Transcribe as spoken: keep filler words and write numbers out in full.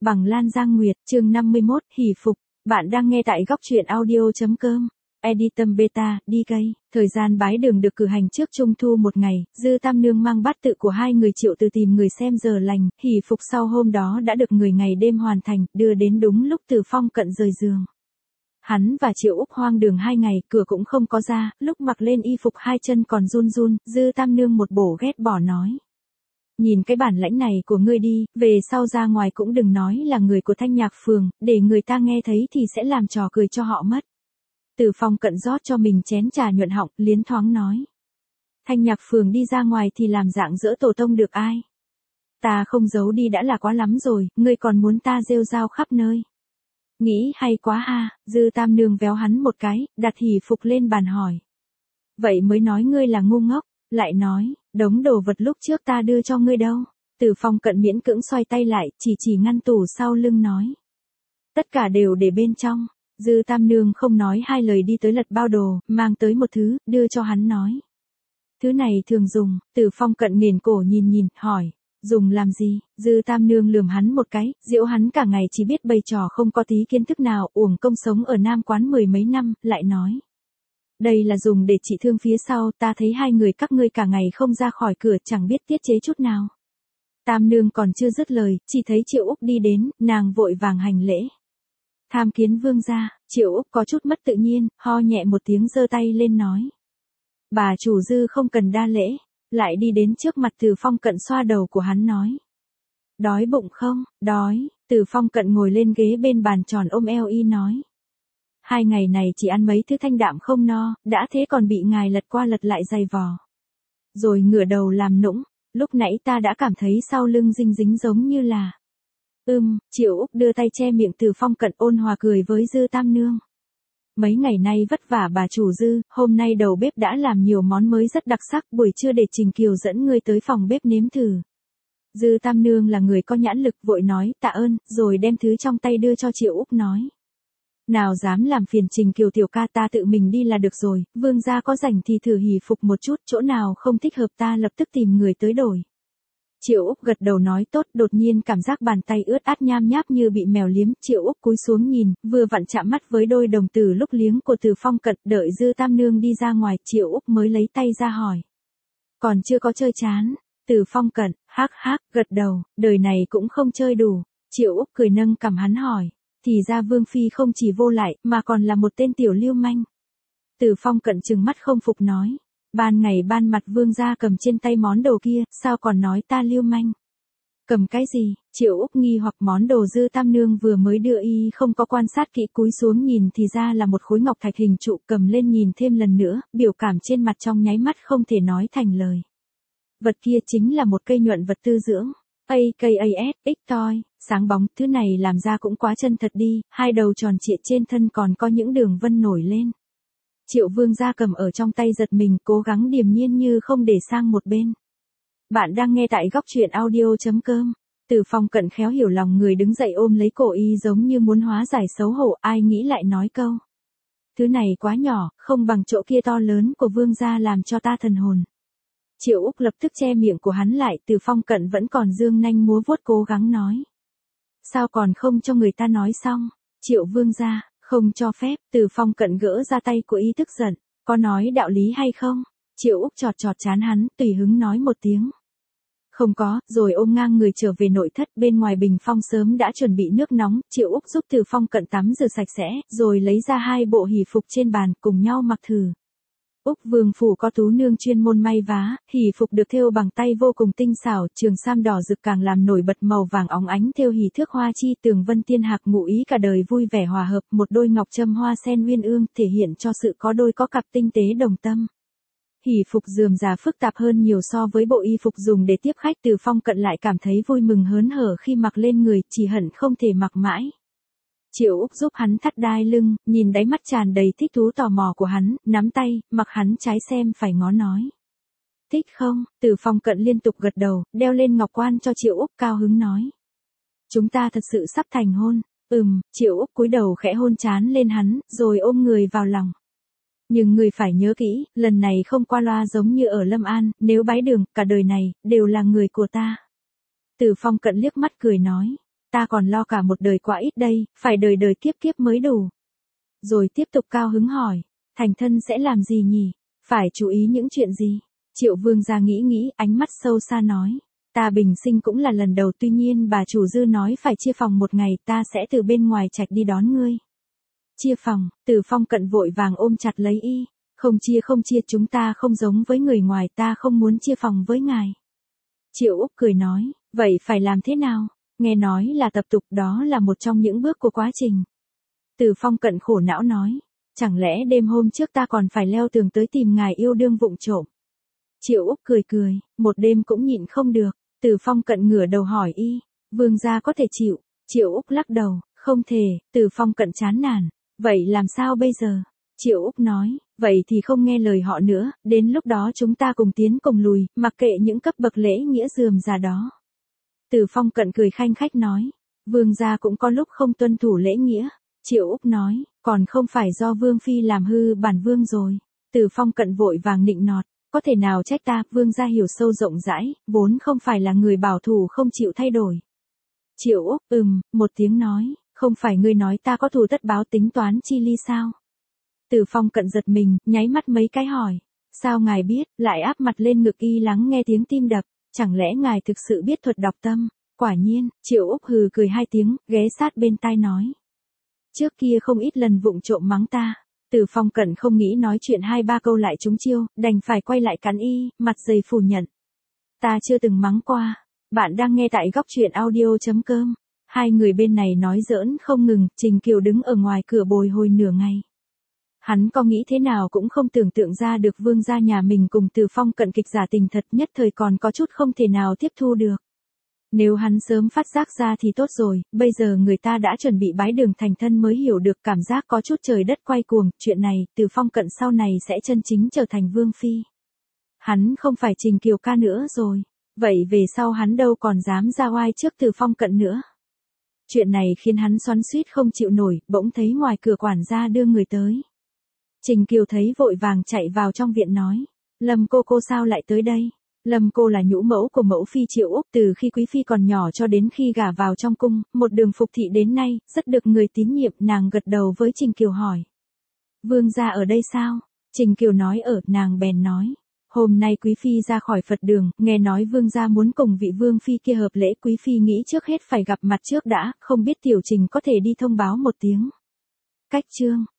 Bằng Lan Giang Nguyệt, chương năm mươi mốt, hỷ phục. Bạn đang nghe tại góc truyện audio.com. Editum Beta, đi cây. Thời gian bái đường được cử hành trước Trung thu một ngày, Dư Tam Nương mang bát tự của hai người Triệu Từ tìm người xem giờ lành, hỷ phục sau hôm đó đã được người ngày đêm hoàn thành, đưa đến đúng lúc Từ Phong cận rời giường. Hắn và Triệu Úc hoang đường hai ngày, cửa cũng không có ra, lúc mặc lên y phục hai chân còn run run, Dư Tam Nương một bổ ghét bỏ nói. Nhìn cái bản lãnh này của ngươi đi, về sau ra ngoài cũng đừng nói là người của Thanh Nhạc Phường, để người ta nghe thấy thì sẽ làm trò cười cho họ mất. Từ Phong cận rót cho mình chén trà nhuận họng, liến thoáng nói. Thanh Nhạc Phường đi ra ngoài thì làm dạng dỡ tổ tông được ai? Ta không giấu đi đã là quá lắm rồi, ngươi còn muốn ta rêu rao khắp nơi. Nghĩ hay quá ha, Dư Tam Nương véo hắn một cái, đặt hỷ phục lên bàn hỏi. Vậy mới nói ngươi là ngu ngốc, lại nói, đống đồ vật lúc trước ta đưa cho ngươi đâu. Từ Phong cận miễn cưỡng xoay tay lại, chỉ chỉ ngăn tủ sau lưng nói. Tất cả đều để bên trong. Dư Tam Nương không nói hai lời đi tới lật bao đồ, mang tới một thứ, đưa cho hắn nói. Thứ này thường dùng. Từ Phong cận nghiền cổ nhìn nhìn, hỏi. Dùng làm gì? Dư Tam Nương lườm hắn một cái, giễu hắn cả ngày chỉ biết bày trò không có tí kiến thức nào, uổng công sống ở Nam Quán mười mấy năm, lại nói. Đây là dùng để trị thương phía sau, ta thấy hai người các ngươi cả ngày không ra khỏi cửa, chẳng biết tiết chế chút nào. Tam Nương còn chưa dứt lời, chỉ thấy Triệu Úc đi đến, nàng vội vàng hành lễ. Tham kiến vương gia. Triệu Úc có chút mất tự nhiên, ho nhẹ một tiếng giơ tay lên nói. Bà chủ Dư không cần đa lễ, lại đi đến trước mặt Từ Phong cận xoa đầu của hắn nói. Đói bụng không? Đói. Từ Phong cận ngồi lên ghế bên bàn tròn ôm eo y nói. Hai ngày này chỉ ăn mấy thứ thanh đạm không no, đã thế còn bị ngài lật qua lật lại dày vò. Rồi ngửa đầu làm nũng, lúc nãy ta đã cảm thấy sau lưng dinh dính giống như là. Ưm, Triệu Úc đưa tay che miệng Từ Phong cận ôn hòa cười với Dư Tam Nương. Mấy ngày nay vất vả bà chủ Dư, hôm nay đầu bếp đã làm nhiều món mới rất đặc sắc, buổi trưa để Trình Kiều dẫn ngươi tới phòng bếp nếm thử. Dư Tam Nương là người có nhãn lực, vội nói tạ ơn, rồi đem thứ trong tay đưa cho Triệu Úc nói. Nào dám làm phiền Trình Kiều tiểu ca, ta tự mình đi là được rồi, vương gia có rảnh thì thử hỷ phục một chút, chỗ nào không thích hợp ta lập tức tìm người tới đổi. Triệu Úc gật đầu nói tốt, đột nhiên cảm giác bàn tay ướt át nham nháp như bị mèo liếm, Triệu Úc cúi xuống nhìn, vừa vặn chạm mắt với đôi đồng tử lúc liếng của Từ Phong cận, đợi Dư Tam Nương đi ra ngoài, Triệu Úc mới lấy tay ra hỏi. Còn chưa có chơi chán? Từ Phong cận, hắc hắc, gật đầu, đời này cũng không chơi đủ. Triệu Úc cười nâng cằm hắn hỏi. Thì ra Vương Phi không chỉ vô lại, mà còn là một tên tiểu lưu manh. Từ Phong cận trừng mắt không phục nói. Ban ngày ban mặt vương gia cầm trên tay món đồ kia, sao còn nói ta lưu manh? Cầm cái gì? Triệu Úc nghi hoặc món đồ Dư Tam Nương vừa mới đưa y không có quan sát kỹ, cúi xuống nhìn thì ra là một khối ngọc thạch hình trụ, cầm lên nhìn thêm lần nữa, biểu cảm trên mặt trong nháy mắt không thể nói thành lời. Vật kia chính là một cây nhuận vật tư dưỡng. a ca ét, X toy, sáng bóng, thứ này làm ra cũng quá chân thật đi, hai đầu tròn trịa trên thân còn có những đường vân nổi lên. Triệu vương gia cầm ở trong tay giật mình, cố gắng điềm nhiên như không để sang một bên. Bạn đang nghe tại góc truyện audio.com. Từ Phong cận khéo hiểu lòng người đứng dậy ôm lấy cổ y giống như muốn hóa giải xấu hổ, ai nghĩ lại nói câu. Thứ này quá nhỏ, không bằng chỗ kia to lớn của vương gia làm cho ta thần hồn. Triệu Úc lập tức che miệng của hắn lại, Từ Phong cận vẫn còn dương nanh múa vuốt cố gắng nói. Sao còn không cho người ta nói xong? Triệu vương gia, không cho phép. Từ Phong cận gỡ ra tay của y tức giận. Có nói đạo lý hay không? Triệu Úc chọt chọt chán hắn, tùy hứng nói một tiếng. Không có, rồi ôm ngang người trở về nội thất, bên ngoài bình phong sớm đã chuẩn bị nước nóng, Triệu Úc giúp Từ Phong cận tắm rửa sạch sẽ, rồi lấy ra hai bộ hỷ phục trên bàn, cùng nhau mặc thử. Úc vương phủ có tú nương chuyên môn may vá, hỷ phục được thêu bằng tay vô cùng tinh xảo, trường sam đỏ rực càng làm nổi bật màu vàng óng ánh thêu hỷ thước hoa chi, tường vân tiên hạc ngụ ý cả đời vui vẻ hòa hợp, một đôi ngọc châm hoa sen uyên ương, thể hiện cho sự có đôi có cặp tinh tế đồng tâm. Hỷ phục rườm rà phức tạp hơn nhiều so với bộ y phục dùng để tiếp khách, Từ Phong cận lại cảm thấy vui mừng hớn hở khi mặc lên người, chỉ hận không thể mặc mãi. Triệu Úc giúp hắn thắt đai lưng, nhìn đáy mắt tràn đầy thích thú tò mò của hắn, nắm tay, mặc hắn trái xem phải ngó nói. Thích không? Từ Phong cận liên tục gật đầu, đeo lên ngọc quan cho Triệu Úc cao hứng nói. Chúng ta thật sự sắp thành hôn. Ừm, Triệu Úc cúi đầu khẽ hôn trán lên hắn, rồi ôm người vào lòng. Nhưng người phải nhớ kỹ, lần này không qua loa giống như ở Lâm An, nếu bái đường, cả đời này, đều là người của ta. Từ Phong cận liếc mắt cười nói. ta còn lo cả một đời quá ít đây, phải đời đời kiếp kiếp mới đủ. Rồi tiếp tục cao hứng hỏi, thành thân sẽ làm gì nhỉ? Phải chú ý những chuyện gì? Triệu Vương gia nghĩ nghĩ, ánh mắt sâu xa nói, ta bình sinh cũng là lần đầu, tuy nhiên bà chủ Dư nói phải chia phòng một ngày, ta sẽ từ bên ngoài trạch đi đón ngươi. Chia phòng? Từ Phong Cận vội vàng ôm chặt lấy y, không chia không chia, chúng ta không giống với người ngoài, ta không muốn chia phòng với ngài. Triệu Úc cười nói, vậy phải làm thế nào? Nghe nói là tập tục, đó là một trong những bước của quá trình. Từ Phong Cận khổ não nói, chẳng lẽ đêm hôm trước ta còn phải leo tường tới tìm ngài yêu đương vụng trộm? Triệu Úc cười cười, một đêm cũng nhịn không được. Từ Phong Cận ngửa đầu hỏi y, Vương gia có thể chịu? Triệu Úc lắc đầu, không thể. Từ Phong Cận chán nản, vậy làm sao bây giờ? Triệu Úc nói, vậy thì không nghe lời họ nữa, đến lúc đó chúng ta cùng tiến cùng lùi, mặc kệ những cấp bậc lễ nghĩa rườm rà đó. Từ Phong Cận cười khanh khách nói, Vương gia cũng có lúc không tuân thủ lễ nghĩa. Triệu Úc nói, còn không phải do Vương Phi làm hư bản Vương rồi. Từ Phong Cận vội vàng nịnh nọt, có thể nào trách ta? Vương gia hiểu sâu rộng rãi, vốn không phải là người bảo thủ không chịu thay đổi. Triệu Úc, ừm, một tiếng nói, không phải ngươi nói ta có thù tất báo tính toán chi ly sao? Từ Phong Cận giật mình, nháy mắt mấy cái hỏi, sao ngài biết? Lại áp mặt lên ngực y lắng nghe tiếng tim đập, chẳng lẽ ngài thực sự biết thuật đọc tâm? Quả nhiên. Triệu Úc hừ cười hai tiếng, ghé sát bên tai nói, trước kia không ít lần vụng trộm mắng ta. Từ Phong Cận không nghĩ nói chuyện, hai ba câu lại trúng chiêu, đành phải quay lại cắn y, mặt dày phủ nhận. Ta chưa từng mắng qua. Bạn đang nghe tại góc truyện audio chấm com. Hai người bên này nói giỡn không ngừng, Trình Kiều đứng ở ngoài cửa bồi hồi nửa ngày. Hắn có nghĩ thế nào cũng không tưởng tượng ra được Vương gia nhà mình cùng Từ Phong Cận kịch giả tình thật, nhất thời còn có chút không thể nào tiếp thu được. Nếu hắn sớm phát giác ra thì tốt rồi, bây giờ người ta đã chuẩn bị bái đường thành thân mới hiểu được, cảm giác có chút trời đất quay cuồng, chuyện này, Từ Phong Cận sau này sẽ chân chính trở thành Vương Phi. Hắn không phải Trình Kiều ca nữa rồi, vậy về sau hắn đâu còn dám ra oai trước Từ Phong Cận nữa. Chuyện này khiến hắn xoắn xuýt không chịu nổi, bỗng thấy ngoài cửa quản gia đưa người tới. Trình Kiều thấy vội vàng chạy vào trong viện nói, Lâm cô cô sao lại tới đây? Lâm cô là nhũ mẫu của mẫu phi Triệu Úc, từ khi quý phi còn nhỏ cho đến khi gả vào trong cung, một đường phục thị đến nay, rất được người tín nhiệm. Nàng gật đầu với Trình Kiều hỏi, Vương gia ở đây sao? Trình Kiều nói ở. Nàng bèn nói, hôm nay quý phi ra khỏi Phật đường, nghe nói Vương gia muốn cùng vị Vương Phi kia hợp lễ, quý phi nghĩ trước hết phải gặp mặt trước đã, không biết tiểu Trình có thể đi thông báo một tiếng. Cách chương